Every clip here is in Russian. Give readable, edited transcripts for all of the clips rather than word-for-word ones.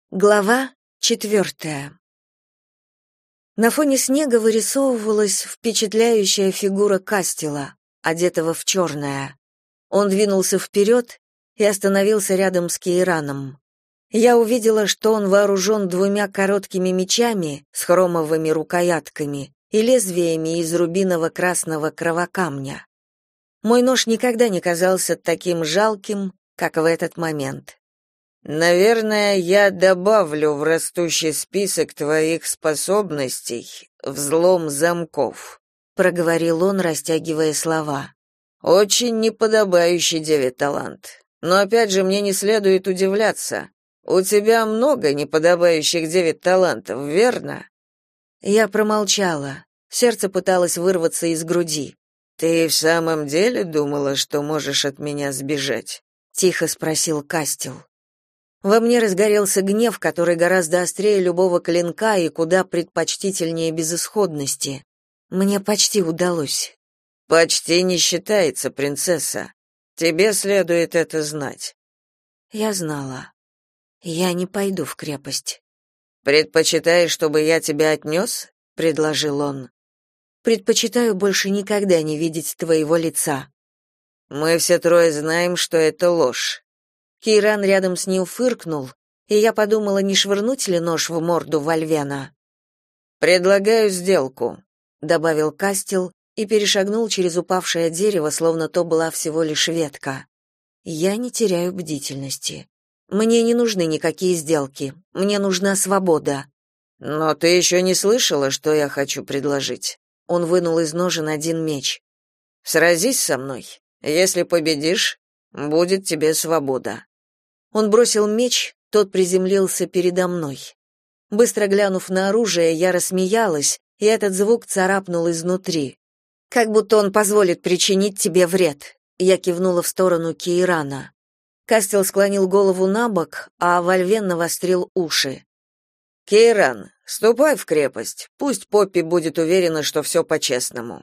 Глава 4. На фоне снега вырисовывалась впечатляющая фигура Кастела, одетого в черное. Он двинулся вперед и остановился рядом с Кейраном. Я увидела, что он вооружен двумя короткими мечами с хромовыми рукоятками и лезвиями из рубиново-красного кровокамня. Мой нож никогда не казался таким жалким, как в этот момент. Наверное, я добавлю в растущий список твоих способностей взлом замков, проговорил он, растягивая слова. Очень неподобающий деве талант. Но опять же мне не следует удивляться. У тебя много неподобающих деве талантов, верно? Я промолчала. Сердце пыталось вырваться из груди. Ты в самом деле думала, что можешь от меня сбежать? Тихо спросил Кастел. Во мне разгорелся гнев, который гораздо острее любого клинка и куда предпочтительнее безысходности. Мне почти удалось. Почти не считается, принцесса. Тебе следует это знать. Я знала. Я не пойду в крепость. Предпочитаешь, чтобы я тебя отнес?» — предложил он. Предпочитаю больше никогда не видеть твоего лица. Мы все трое знаем, что это ложь. Кейран рядом с ним фыркнул, и я подумала, не швырнуть ли нож в морду Вольвена. «Предлагаю сделку», — добавил Кастел и перешагнул через упавшее дерево, словно то была всего лишь ветка. Я не теряю бдительности. Мне не нужны никакие сделки. Мне нужна свобода. «Но ты еще не слышала, что я хочу предложить?» Он вынул из ножен один меч. «Сразись со мной. Если победишь, будет тебе свобода». Он бросил меч, тот приземлился передо мной. Быстро глянув на оружие, я рассмеялась, и этот звук царапнул изнутри. «Как будто он позволит причинить тебе вред», — я кивнула в сторону Кейрана. Кастел склонил голову набок, а Вольвен навострил уши. «Кейран, ступай в крепость, пусть Поппи будет уверена, что все по-честному».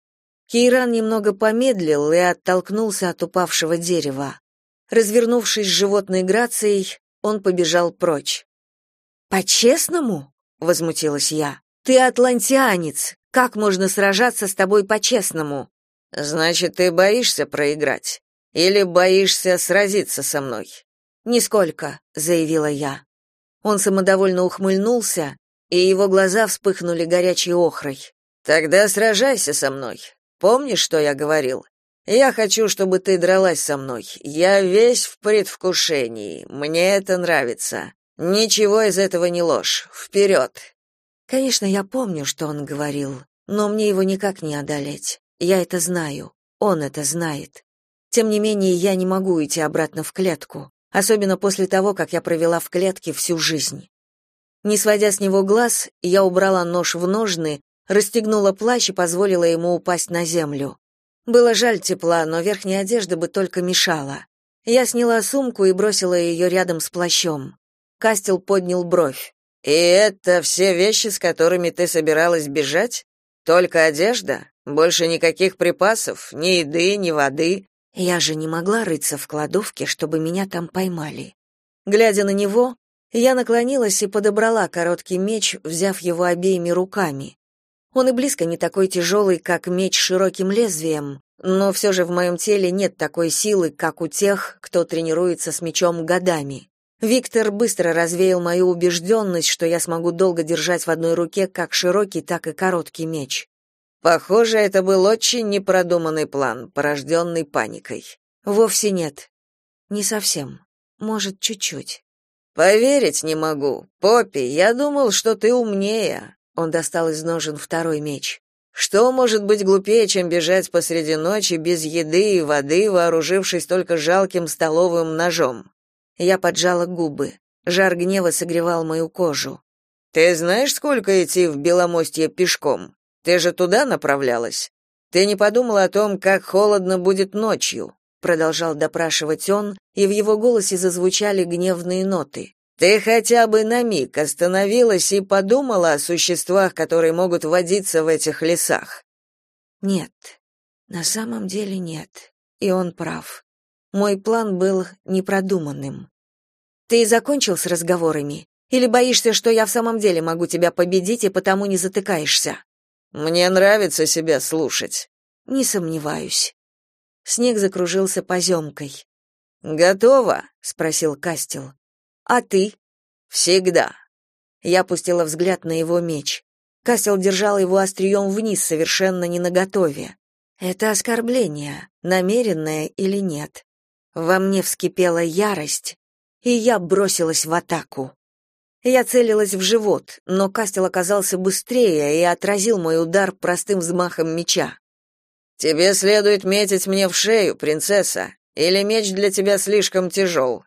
Кейран немного помедлил и оттолкнулся от упавшего дерева. Развернувшись с животной грацией, он побежал прочь. «По-честному?» — возмутилась я. «Ты атлантианец. Как можно сражаться с тобой по-честному?» «Значит, ты боишься проиграть? Или боишься сразиться со мной?» «Нисколько», — заявила я. Он самодовольно ухмыльнулся, и его глаза вспыхнули горячей охрой. «Тогда сражайся со мной. Помнишь, что я говорил? Я хочу, чтобы ты дралась со мной. Я весь в предвкушении. Мне это нравится. Ничего из этого не ложь. Вперед!» Конечно, я помню, что он говорил, но мне его никак не одолеть. Я это знаю. Он это знает. Тем не менее, я не могу уйти обратно в клетку, особенно после того, как я провела в клетке всю жизнь. Не сводя с него глаз, я убрала нож в ножны, расстегнула плащ и позволила ему упасть на землю. Было жаль тепла, но верхняя одежда бы только мешала. Я сняла сумку и бросила ее рядом с плащом. Кастел поднял бровь. «И это все вещи, с которыми ты собиралась бежать? Только одежда? Больше никаких припасов? Ни еды, ни воды?» Я же не могла рыться в кладовке, чтобы меня там поймали. Глядя на него, я наклонилась и подобрала короткий меч, взяв его обеими руками. Он и близко не такой тяжелый, как меч с широким лезвием, но все же в моем теле нет такой силы, как у тех, кто тренируется с мечом годами. Виктор быстро развеял мою убежденность, что я смогу долго держать в одной руке как широкий, так и короткий меч. Похоже, это был очень непродуманный план, порожденный паникой. Вовсе нет. Не совсем. Может, чуть-чуть. Поверить не могу. Поппи, я думал, что ты умнее. Он достал из ножен второй меч. Что может быть глупее, чем бежать посреди ночи без еды и воды, вооружившись только жалким столовым ножом? Я поджала губы. Жар гнева согревал мою кожу. Ты знаешь, сколько идти в Беломостье пешком? Ты же туда направлялась. Ты не подумала о том, как холодно будет ночью? Продолжал допрашивать он, и в его голосе зазвучали гневные ноты. Ты хотя бы на миг остановилась и подумала о существах, которые могут водиться в этих лесах? Нет. На самом деле нет. И он прав. Мой план был непродуманным. Ты закончил с разговорами? Или боишься, что я в самом деле могу тебя победить и потому не затыкаешься? Мне нравится себя слушать. Не сомневаюсь. Снег закружился поземкой. Готово? Спросил Кастел. А ты? Всегда. Я опустила взгляд на его меч. Кастел держал его острием вниз, совершенно не наготове. Это оскорбление, намеренное или нет. Во мне вскипела ярость, и я бросилась в атаку. Я целилась в живот, но Кастел оказался быстрее и отразил мой удар простым взмахом меча. «Тебе следует метить мне в шею, принцесса, или меч для тебя слишком тяжел?»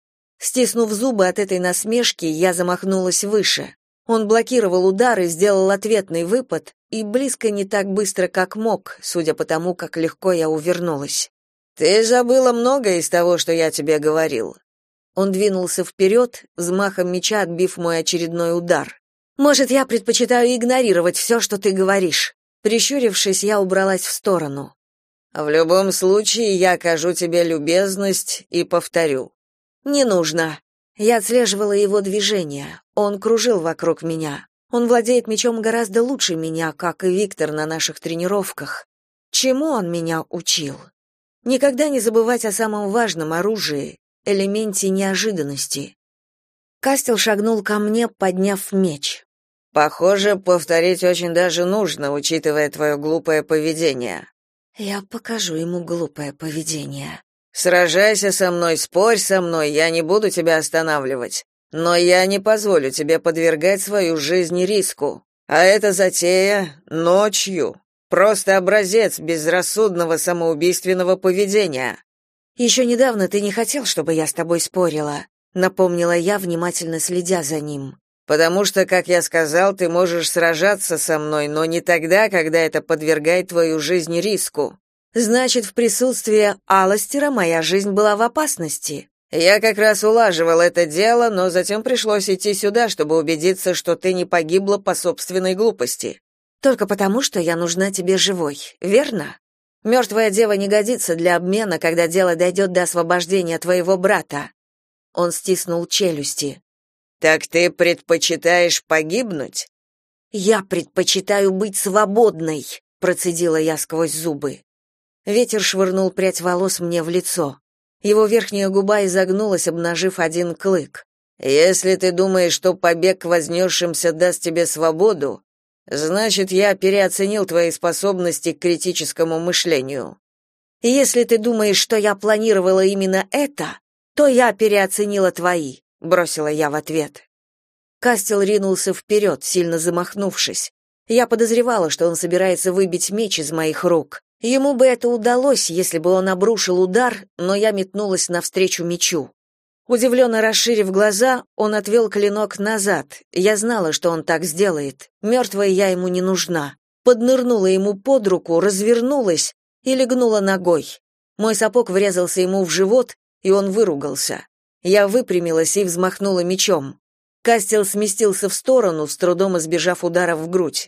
Стиснув зубы от этой насмешки, я замахнулась выше. Он блокировал удар и сделал ответный выпад, и близко не так быстро, как мог, судя по тому, как легко я увернулась. «Ты забыла многое из того, что я тебе говорил». Он двинулся вперед, взмахом меча отбив мой очередной удар. «Может, я предпочитаю игнорировать все, что ты говоришь?» Прищурившись, я убралась в сторону. «В любом случае, я окажу тебе любезность и повторю». «Не нужно». Я отслеживала его движения. Он кружил вокруг меня. Он владеет мечом гораздо лучше меня, как и Виктор на наших тренировках. Чему он меня учил? Никогда не забывать о самом важном оружии, элементе неожиданности. Кастел шагнул ко мне, подняв меч. «Похоже, повторить очень даже нужно, учитывая твое глупое поведение». Я покажу ему глупое поведение. «Сражайся со мной, спорь со мной, я не буду тебя останавливать. Но я не позволю тебе подвергать свою жизнь риску. А эта затея ночью. Просто образец безрассудного самоубийственного поведения». «Еще недавно ты не хотел, чтобы я с тобой спорила», напомнила я, внимательно следя за ним. «Потому что, как я сказал, ты можешь сражаться со мной, но не тогда, когда это подвергает твою жизнь риску». «Значит, в присутствии Аластера моя жизнь была в опасности». «Я как раз улаживал это дело, но затем пришлось идти сюда, чтобы убедиться, что ты не погибла по собственной глупости». «Только потому, что я нужна тебе живой, верно? Мертвая дева не годится для обмена, когда дело дойдет до освобождения твоего брата». Он стиснул челюсти. «Так ты предпочитаешь погибнуть?» «Я предпочитаю быть свободной», процедила я сквозь зубы. Ветер швырнул прядь волос мне в лицо. Его верхняя губа изогнулась, обнажив один клык. «Если ты думаешь, что побег к вознесшимся даст тебе свободу, значит, я переоценил твои способности к критическому мышлению». «Если ты думаешь, что я планировала именно это, то я переоценила твои», бросила я в ответ. Кастел ринулся вперед, сильно замахнувшись. Я подозревала, что он собирается выбить меч из моих рук. Ему бы это удалось, если бы он обрушил удар, но я метнулась навстречу мечу. Удивленно расширив глаза, он отвел клинок назад. Я знала, что он так сделает. Мертвая я ему не нужна. Поднырнула ему под руку, развернулась и легнула ногой. Мой сапог врезался ему в живот, и он выругался. Я выпрямилась и взмахнула мечом. Кастел сместился в сторону, с трудом избежав удара в грудь.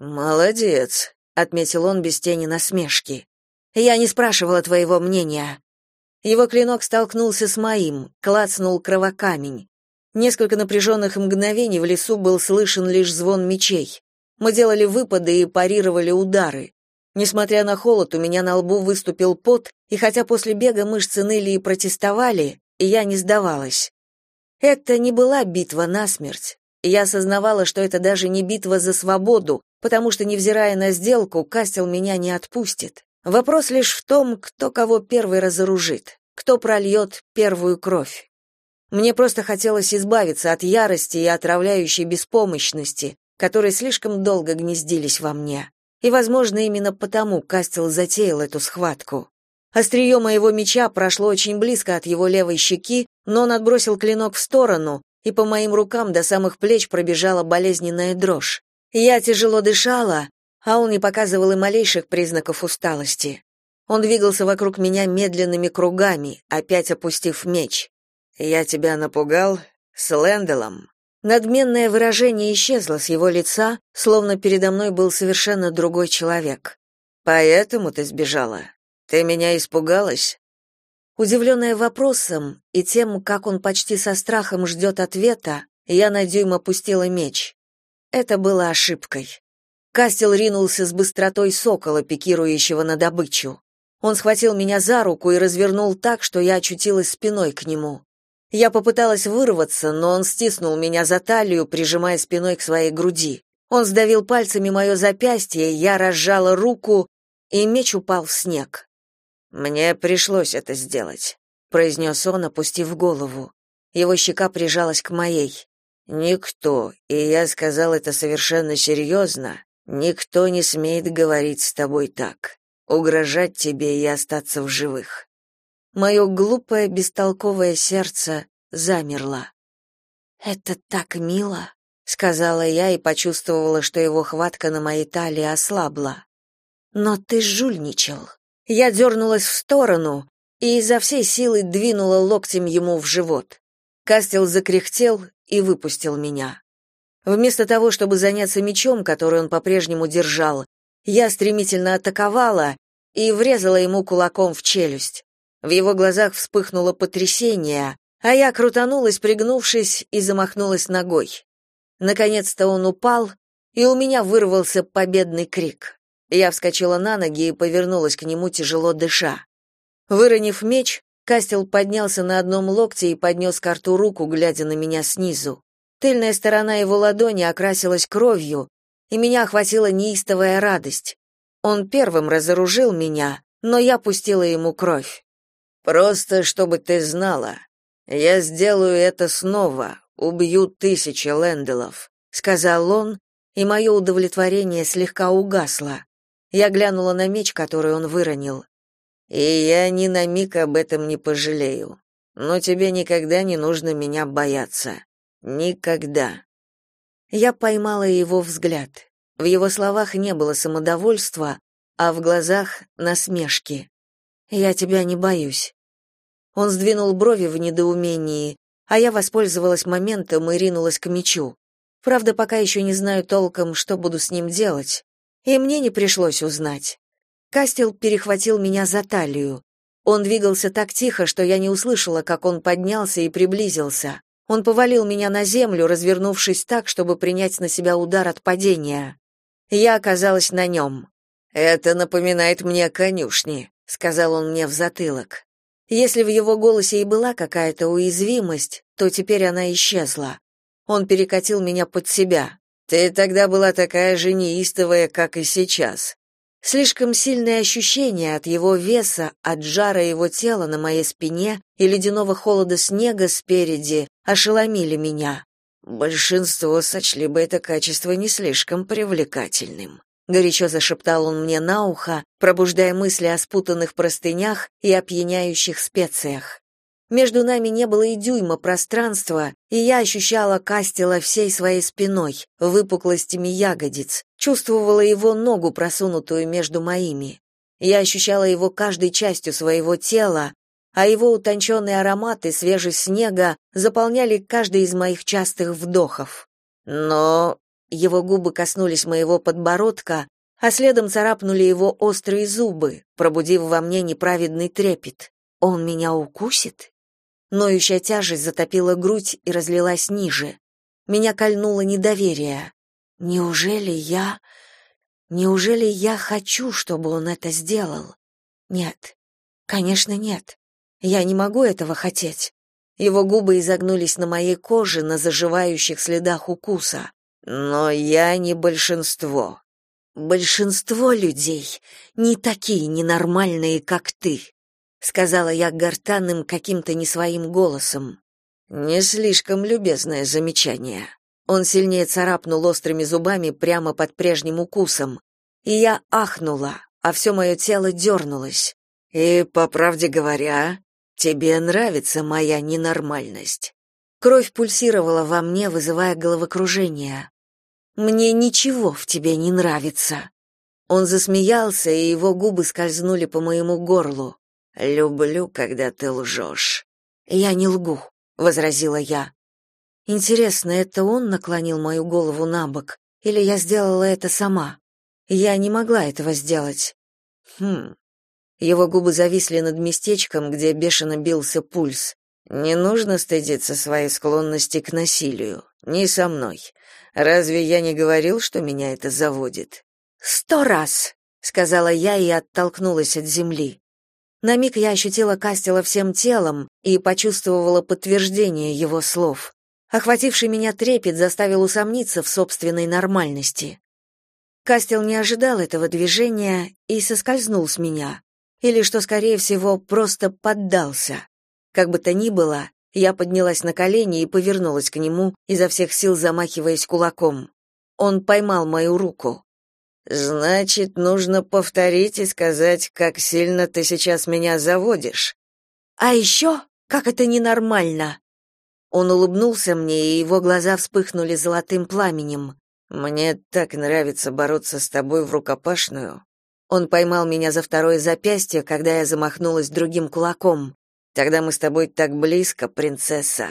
«Молодец», — отметил он без тени насмешки. «Я не спрашивала твоего мнения». Его клинок столкнулся с моим, клацнул кровокамень. Несколько напряженных мгновений в лесу был слышен лишь звон мечей. Мы делали выпады и парировали удары. Несмотря на холод, у меня на лбу выступил пот, и хотя после бега мышцы ныли и протестовали, я не сдавалась. Это не была битва насмерть. Я осознавала, что это даже не битва за свободу, потому что, невзирая на сделку, Кастел меня не отпустит. Вопрос лишь в том, кто кого первый разоружит, кто прольет первую кровь. Мне просто хотелось избавиться от ярости и отравляющей беспомощности, которые слишком долго гнездились во мне. И, возможно, именно потому Кастел затеял эту схватку. Острие моего меча прошло очень близко от его левой щеки, но он отбросил клинок в сторону, и по моим рукам до самых плеч пробежала болезненная дрожь. Я тяжело дышала, а он не показывал и малейших признаков усталости. Он двигался вокруг меня медленными кругами, опять опустив меч. «Я тебя напугал? С Лэнделом?» Надменное выражение исчезло с его лица, словно передо мной был совершенно другой человек. «Поэтому ты сбежала? Ты меня испугалась?» Удивленная вопросом и тем, как он почти со страхом ждет ответа, Я на дюйм опустила меч. Это было ошибкой. Кастел ринулся с быстротой сокола, пикирующего на добычу. Он схватил меня за руку и развернул так, что я очутилась спиной к нему. Я попыталась вырваться, но он стиснул меня за талию, прижимая спиной к своей груди. Он сдавил пальцами мое запястье, я разжала руку, и меч упал в снег. «Мне пришлось это сделать», — произнес он, опустив голову. Его щека прижалась к моей. «Никто, и я сказал это совершенно серьезно, никто не смеет говорить с тобой так, угрожать тебе и остаться в живых». Мое глупое, бестолковое сердце замерло. «Это так мило», — сказала я и почувствовала, что его хватка на моей талии ослабла. «Но ты жульничал». Я дернулась в сторону и изо всей силы двинула локтем ему в живот. Кастел закряхтел и выпустил меня. Вместо того, чтобы заняться мечом, который он по-прежнему держал, я стремительно атаковала и врезала ему кулаком в челюсть. В его глазах вспыхнуло потрясение, а я крутанулась, пригнувшись, и замахнулась ногой. Наконец-то он упал, и у меня вырвался победный крик. Я вскочила на ноги и повернулась к нему, тяжело дыша. Выронив меч, Кастел поднялся на одном локте и поднес к рту руку, глядя на меня снизу. Тыльная сторона его ладони окрасилась кровью, и меня охватила неистовая радость. Он первым разоружил меня, но я пустила ему кровь. «Просто чтобы ты знала, я сделаю это снова, убью 1000 Лэнделов», — сказал он, и мое удовлетворение слегка угасло. Я глянула на меч, который он выронил. «И я ни на миг об этом не пожалею. Но тебе никогда не нужно меня бояться. Никогда». Я поймала его взгляд. В его словах не было самодовольства, а в глазах насмешки. «Я тебя не боюсь». Он сдвинул брови в недоумении, а я воспользовалась моментом и ринулась к мечу. Правда, пока еще не знаю толком, что буду с ним делать. И мне не пришлось узнать. Кастел перехватил меня за талию. Он двигался так тихо, что я не услышала, как он поднялся и приблизился. Он повалил меня на землю, развернувшись так, чтобы принять на себя удар от падения. Я оказалась на нем. «Это напоминает мне конюшни», — сказал он мне в затылок. Если в его голосе и была какая-то уязвимость, то теперь она исчезла. Он перекатил меня под себя. «Ты тогда была такая же неистовая, как и сейчас». Слишком сильные ощущения от его веса, от жара его тела на моей спине и ледяного холода снега спереди ошеломили меня. «Большинство сочли бы это качество не слишком привлекательным», — горячо зашептал он мне на ухо, пробуждая мысли о спутанных простынях и опьяняющих специях. Между нами не было и дюйма пространства, и я ощущала Кастела всей своей спиной, выпуклостями ягодиц, чувствовала его ногу, просунутую между моими. Я ощущала его каждой частью своего тела, а его утонченные ароматы, свежесть снега заполняли каждый из моих частых вдохов. Но его губы коснулись моего подбородка, а следом царапнули его острые зубы, пробудив во мне неправедный трепет. Он меня укусит? Ноющая тяжесть затопила грудь и разлилась ниже. Меня кольнуло недоверие. Неужели я хочу, чтобы он это сделал? Нет. Конечно, нет. Я не могу этого хотеть. Его губы изогнулись на моей коже, на заживающих следах укуса. Но я не большинство. Большинство людей не такие ненормальные, как ты, сказала я гортанным каким-то не своим голосом. Не слишком любезное замечание. Он сильнее царапнул острыми зубами прямо под прежним укусом, и я ахнула, а все мое тело дернулось. И, по правде говоря, тебе нравится моя ненормальность. Кровь пульсировала во мне, вызывая головокружение. Мне ничего в тебе не нравится. Он засмеялся, и его губы скользнули по моему горлу. «Люблю, когда ты лжешь». «Я не лгу», — возразила я. Интересно, это он наклонил мою голову на бок, или я сделала это сама? Я не могла этого сделать. Его губы зависли над местечком, где бешено бился пульс. «Не нужно стыдиться своей склонности к насилию. Не со мной. Разве я не говорил, что меня это заводит? 100 раз, сказала я и оттолкнулась от земли. На миг я ощутила Кастела всем телом и почувствовала подтверждение его слов. Охвативший меня трепет заставил усомниться в собственной нормальности. Кастел не ожидал этого движения и соскользнул с меня, или, что скорее всего, просто поддался. Как бы то ни было, я поднялась на колени и повернулась к нему, изо всех сил замахиваясь кулаком. Он поймал мою руку. «Значит, нужно повторить и сказать, как сильно ты сейчас меня заводишь». «А еще, как это ненормально!» Он улыбнулся мне, и его глаза вспыхнули золотым пламенем. «Мне так нравится бороться с тобой в рукопашную». Он поймал меня за второе запястье, когда я замахнулась другим кулаком. «Тогда мы с тобой так близко, принцесса».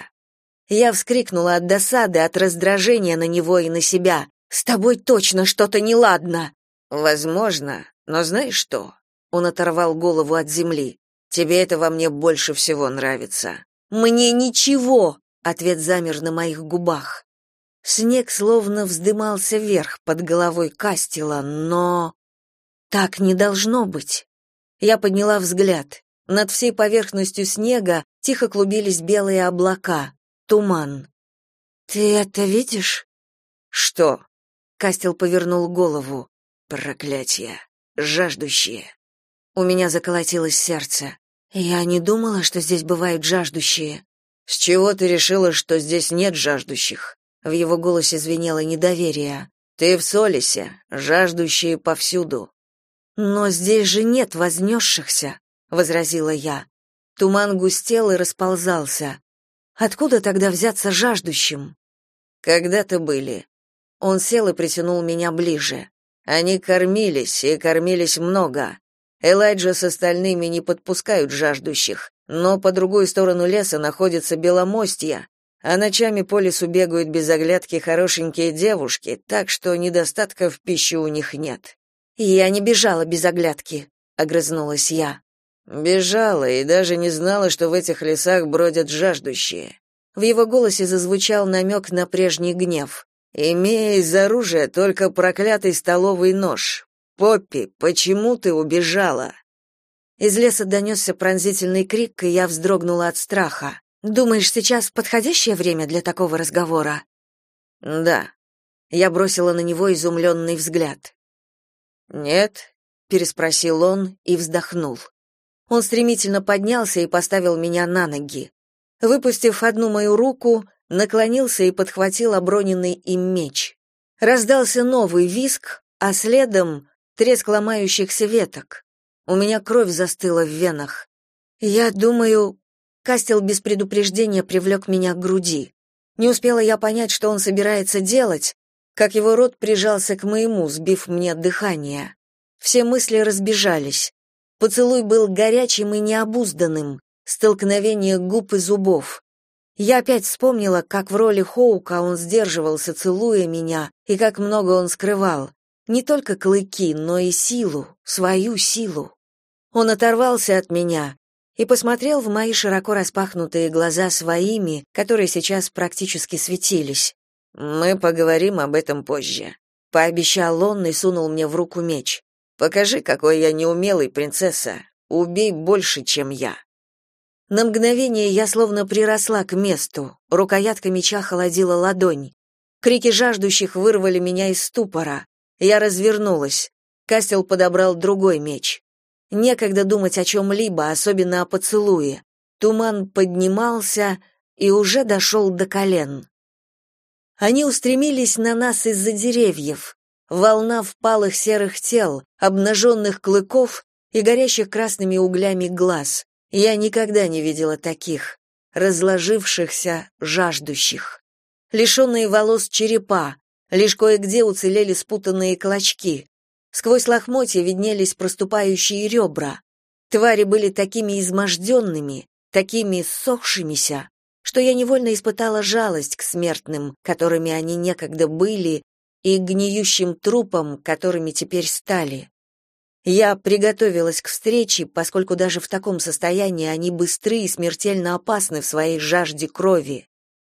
Я вскрикнула от досады, от раздражения на него и на себя. «С тобой точно что-то неладно!» «Возможно, но знаешь что?» Он оторвал голову от земли. «Тебе это во мне больше всего нравится». «Мне ничего!» — ответ замер на моих губах. Снег словно вздымался вверх под головой Кастела, но... Так не должно быть. Я подняла взгляд. Над всей поверхностью снега тихо клубились белые облака, туман. «Ты это видишь?» «Что?» Кастел повернул голову. «Проклятие! Жаждущие!» У меня заколотилось сердце. Я не думала, что здесь бывают жаждущие. «С чего ты решила, что здесь нет жаждущих?» В его голосе звенело недоверие. «Ты в Солисе, жаждущие повсюду». «Но здесь же нет вознесшихся», — возразила я. Туман густел и расползался. Откуда тогда взяться жаждущим? «Когда-то были». Он сел и притянул меня ближе. «Они кормились, и кормились много. Элайджа с остальными не подпускают жаждущих, но по другую сторону леса находится Беломостье, а ночами по лесу бегают без оглядки хорошенькие девушки, так что недостатка в пище у них нет». «Я не бежала без оглядки», — огрызнулась я. «Бежала и даже не знала, что в этих лесах бродят жаждущие». В его голосе зазвучал намек на прежний гнев. «Имея из оружия только проклятый столовый нож. Поппи, почему ты убежала?» Из леса донесся пронзительный крик, и я вздрогнула от страха. «Думаешь, сейчас подходящее время для такого разговора?» «Да». Я бросила на него изумленный взгляд. «Нет?» — переспросил он и вздохнул. Он стремительно поднялся и поставил меня на ноги. Выпустив одну мою руку, наклонился и подхватил оброненный им меч. Раздался новый визг, а следом треск ломающихся веток. У меня кровь застыла в венах. Я думаю, Кастел без предупреждения привлек меня к груди. Не успела я понять, что он собирается делать, как его рот прижался к моему, сбив мне дыхание. Все мысли разбежались. Поцелуй был горячим и необузданным, столкновение губ и зубов. Я опять вспомнила, как в роли Хоука он сдерживался, целуя меня, и как много он скрывал. Не только клыки, но и силу, свою силу. Он оторвался от меня и посмотрел в мои широко распахнутые глаза своими, которые сейчас практически светились. «Мы поговорим об этом позже», — пообещал он и сунул мне в руку меч. «Покажи, какой я неумелый, принцесса. Убей больше, чем я». На мгновение я словно приросла к месту, рукоятка меча холодила ладонь. Крики жаждущих вырвали меня из ступора. Я развернулась. Кастел подобрал другой меч. Некогда думать о чем-либо, особенно о поцелуе. Туман поднимался и уже дошел до колен. Они устремились на нас из-за деревьев. Волна впалых серых тел, обнаженных клыков и горящих красными углями глаз. Я никогда не видела таких, разложившихся, жаждущих. Лишенные волос черепа, лишь кое-где уцелели спутанные клочки. Сквозь лохмотья виднелись проступающие ребра. Твари были такими изможденными, такими ссохшимися, что я невольно испытала жалость к смертным, которыми они некогда были, и к гниющим трупам, которыми теперь стали. Я приготовилась к встрече, поскольку даже в таком состоянии они быстры и смертельно опасны в своей жажде крови.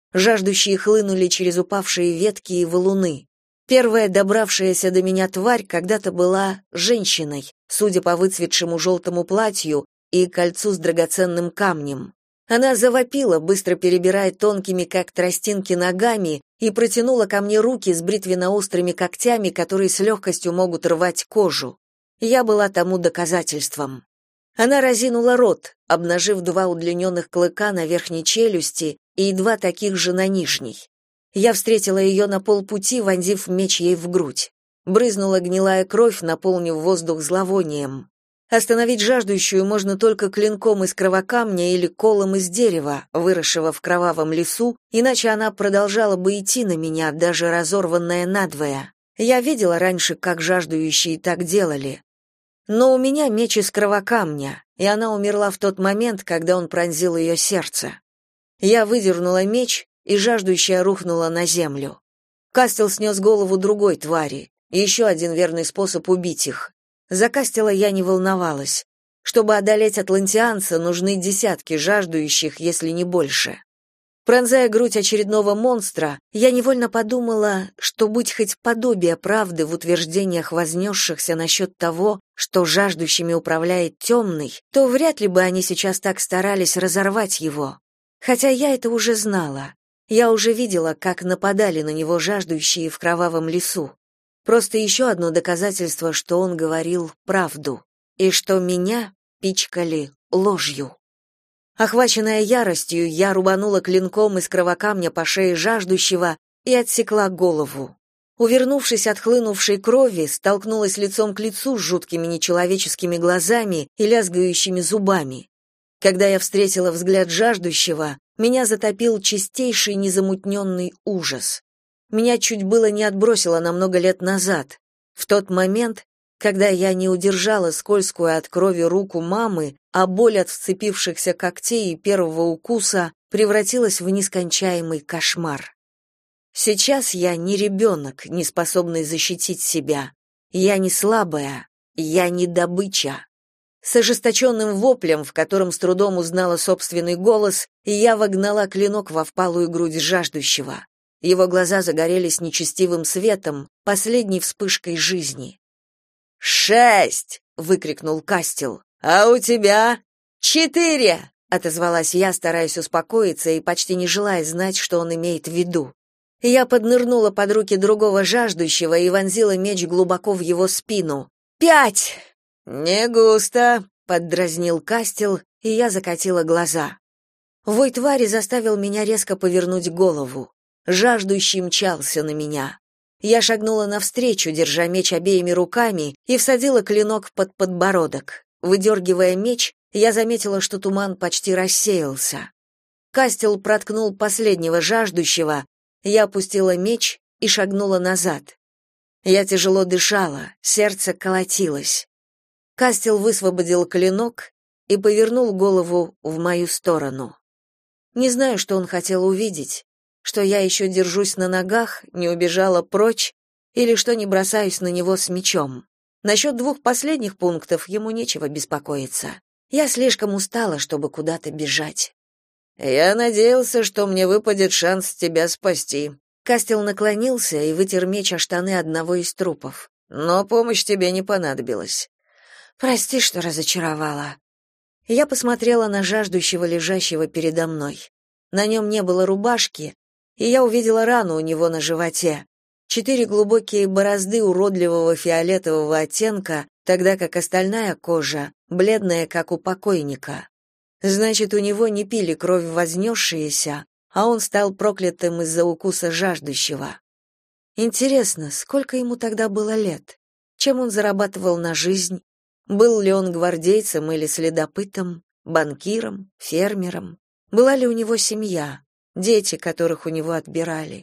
Жаждущие хлынули через упавшие ветки и валуны. Первая добравшаяся до меня тварь когда-то была женщиной, судя по выцветшему желтому платью и кольцу с драгоценным камнем. Она завопила, быстро перебирая тонкими, как тростинки, ногами, и протянула ко мне руки с бритвенно-острыми когтями, которые с легкостью могут рвать кожу. Я была тому доказательством. Она разинула рот, обнажив 2 удлиненных клыка на верхней челюсти и 2 таких же на нижней. Я встретила ее на полпути, вонзив меч ей в грудь. Брызнула гнилая кровь, наполнив воздух зловонием. Остановить жаждущую можно только клинком из кровокамня или колом из дерева, выросшего в кровавом лесу, иначе она продолжала бы идти на меня, даже разорванная надвое. Я видела раньше, как жаждущие так делали. Но у меня меч из кровокамня, и она умерла в тот момент, когда он пронзил ее сердце. Я выдернула меч, и жаждущая рухнула на землю. Кастел снес голову другой твари, еще один верный способ убить их. За Кастела я не волновалась. Чтобы одолеть атлантианца, нужны десятки жаждущих, если не больше. Пронзая грудь очередного монстра, я невольно подумала, что будь хоть подобие правды в утверждениях вознесшихся насчет того, что жаждущими управляет темный, то вряд ли бы они сейчас так старались разорвать его. Хотя я это уже знала. Я уже видела, как нападали на него жаждущие в кровавом лесу. Просто еще одно доказательство, что он говорил правду, и что меня пичкали ложью. Охваченная яростью, я рубанула клинком из кровокамня по шее жаждущего и отсекла голову. Увернувшись от хлынувшей крови, столкнулась лицом к лицу с жуткими нечеловеческими глазами и лязгающими зубами. Когда я встретила взгляд жаждущего, меня затопил чистейший незамутненный ужас. Меня чуть было не отбросило на много лет назад, в тот момент, когда я не удержала скользкую от крови руку мамы, а боль от вцепившихся когтей и первого укуса превратилась в нескончаемый кошмар. Сейчас я не ребенок, не способный защитить себя. Я не слабая, я не добыча. С ожесточенным воплем, в котором с трудом узнала собственный голос, я вогнала клинок во впалую грудь жаждущего. Его глаза загорелись нечестивым светом, последней вспышкой жизни. 6! Выкрикнул Кастел. А у тебя 4! Отозвалась я, стараясь успокоиться и почти не желая знать, что он имеет в виду. Я поднырнула под руки другого жаждущего и вонзила меч глубоко в его спину. 5! Не густо, поддразнил Кастел, и я закатила глаза. Вой твари заставил меня резко повернуть голову. Жаждущий мчался на меня. Я шагнула навстречу, держа меч обеими руками, и всадила клинок под подбородок. Выдергивая меч, я заметила, что туман почти рассеялся. Кастел проткнул последнего жаждущего, я опустила меч и шагнула назад. Я тяжело дышала, сердце колотилось. Кастел высвободил клинок и повернул голову в мою сторону. Не знаю, что он хотел увидеть. Что я еще держусь на ногах, не убежала прочь, или что не бросаюсь на него с мечом. Насчет 2 последних пунктов ему нечего беспокоиться. Я слишком устала, чтобы куда-то бежать. Я надеялся, что мне выпадет шанс тебя спасти. Кастел наклонился и вытер меч о штаны одного из трупов. Но помощь тебе не понадобилась. Прости, что разочаровала. Я посмотрела на жаждущего, лежащего передо мной. На нем не было рубашки, и я увидела рану у него на животе. 4 глубокие борозды уродливого фиолетового оттенка, тогда как остальная кожа бледная, как у покойника. Значит, у него не пили кровь вознесшиеся, а он стал проклятым из-за укуса жаждущего. Интересно, сколько ему тогда было лет? Чем он зарабатывал на жизнь? Был ли он гвардейцем или следопытом, банкиром, фермером? Была ли у него семья? Дети, которых у него отбирали.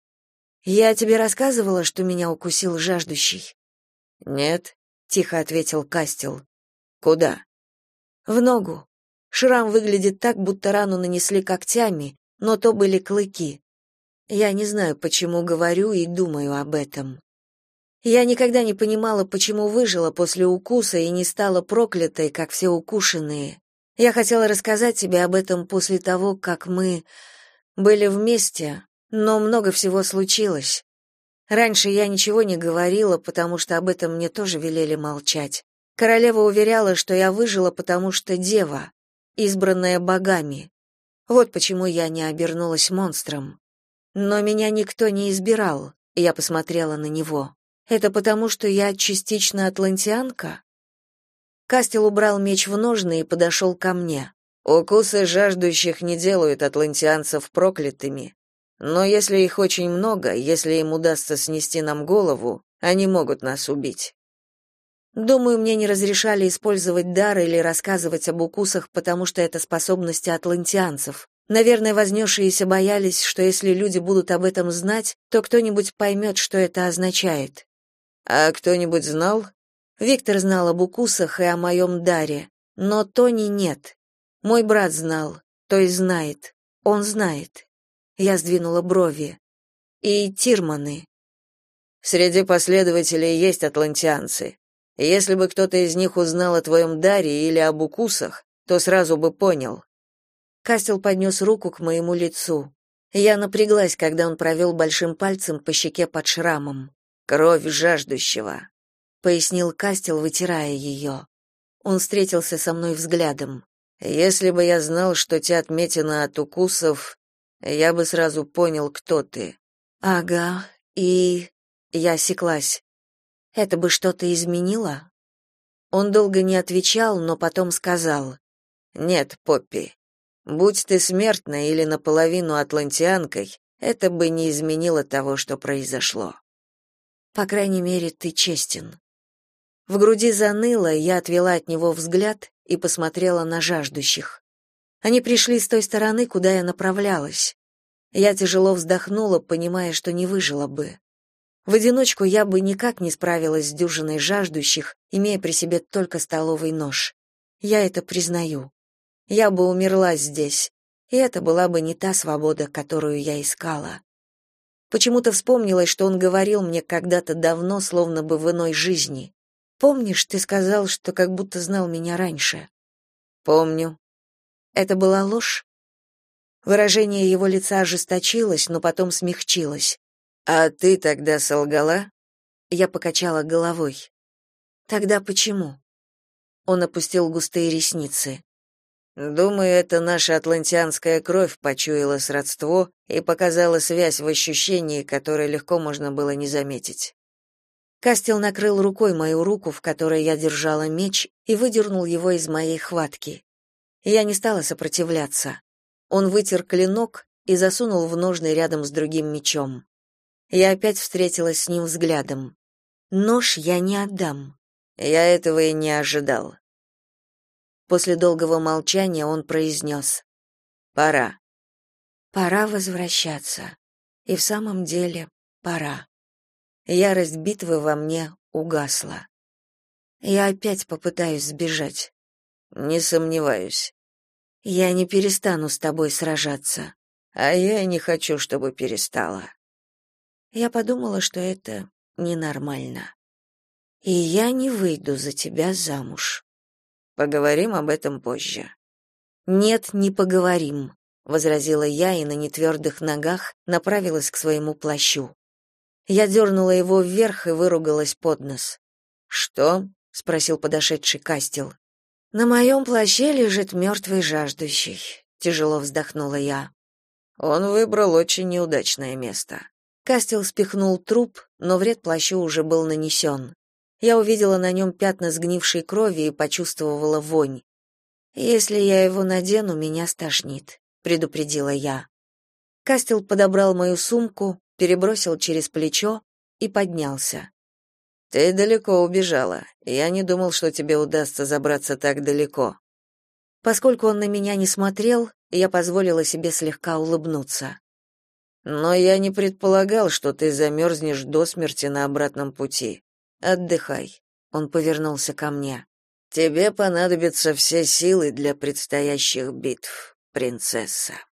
Я тебе рассказывала, что меня укусил жаждущий? Нет, тихо ответил Кастел. Куда? В ногу. Шрам выглядит так, будто рану нанесли когтями, но то были клыки. Я не знаю, почему говорю и думаю об этом. Я никогда не понимала, почему выжила после укуса и не стала проклятой, как все укушенные. Я хотела рассказать тебе об этом после того, как мы Были вместе, но много всего случилось. Раньше я ничего не говорила, потому что об этом мне тоже велели молчать. Королева уверяла, что я выжила, потому что дева, избранная богами. Вот почему я не обернулась монстром. Но меня никто не избирал, я посмотрела на него. Это потому, что я частично атлантианка? Кастел убрал меч в ножны и подошел ко мне. Укусы жаждущих не делают атлантианцев проклятыми. Но если их очень много, если им удастся снести нам голову, они могут нас убить. Думаю, мне не разрешали использовать дар или рассказывать об укусах, потому что это способности атлантианцев. Наверное, вознесшиеся боялись, что если люди будут об этом знать, то кто-нибудь поймет, что это означает. А кто-нибудь знал? Виктор знал об укусах и о моем даре, но Тони нет. Мой брат знал, то есть знает. Он знает. Я сдвинула брови. И Тирманы. Среди последователей есть атлантианцы. Если бы кто-то из них узнал о твоем даре или об укусах, то сразу бы понял. Кастел поднес руку к моему лицу. Я напряглась, когда он провел большим пальцем по щеке под шрамом. «Кровь жаждущего», — пояснил Кастел, вытирая ее. Он встретился со мной взглядом. «Если бы я знал, что те отметины от укусов, я бы сразу понял, кто ты». «Ага, и...» Я осеклась. «Это бы что-то изменило?» Он долго не отвечал, но потом сказал. «Нет, Поппи, будь ты смертной или наполовину атлантианкой, это бы не изменило того, что произошло». «По крайней мере, ты честен». В груди заныло, я отвела от него взгляд и посмотрела на жаждущих. Они пришли с той стороны, куда я направлялась. Я тяжело вздохнула, понимая, что не выжила бы. В одиночку я бы никак не справилась с дюжиной жаждущих, имея при себе только столовый нож. Я это признаю. Я бы умерла здесь, и это была бы не та свобода, которую я искала. Почему-то вспомнилось, что он говорил мне когда-то давно, словно бы в иной жизни. «Помнишь, ты сказал, что как будто знал меня раньше?» «Помню». Это была ложь? Выражение его лица ожесточилось, но потом смягчилось. «А ты тогда солгала?» Я покачала головой. «Тогда почему?» Он опустил густые ресницы. «Думаю, это наша атлантианская кровь почуяла сродство и показала связь в ощущении, которое легко можно было не заметить». Кастел накрыл рукой мою руку, в которой я держала меч, и выдернул его из моей хватки. Я не стала сопротивляться. Он вытер клинок и засунул в ножны рядом с другим мечом. Я опять встретилась с ним взглядом. Нож я не отдам. Я этого и не ожидал. После долгого молчания он произнес. Пора. Пора возвращаться. И в самом деле пора. Ярость битвы во мне угасла. Я опять попытаюсь сбежать. Не сомневаюсь. Я не перестану с тобой сражаться. А я не хочу, чтобы перестала. Я подумала, что это ненормально. И я не выйду за тебя замуж. Поговорим об этом позже. Нет, не поговорим, возразила я и на нетвердых ногах направилась к своему плащу. Я дернула его вверх и выругалась под нос. Что? Спросил подошедший Кастел. На моем плаще лежит мертвый жаждущий, тяжело вздохнула я. Он выбрал очень неудачное место. Кастел спихнул труп, но вред плащу уже был нанесен. Я увидела на нем пятна сгнившей крови и почувствовала вонь. «Если я его надену, меня стошнит», — предупредила я. Кастел подобрал мою сумку, перебросил через плечо и поднялся. «Ты далеко убежала. Я не думал, что тебе удастся забраться так далеко». Поскольку он на меня не смотрел, я позволила себе слегка улыбнуться. «Но я не предполагал, что ты замерзнешь до смерти на обратном пути. Отдыхай». Он повернулся ко мне. «Тебе понадобятся все силы для предстоящих битв, принцесса».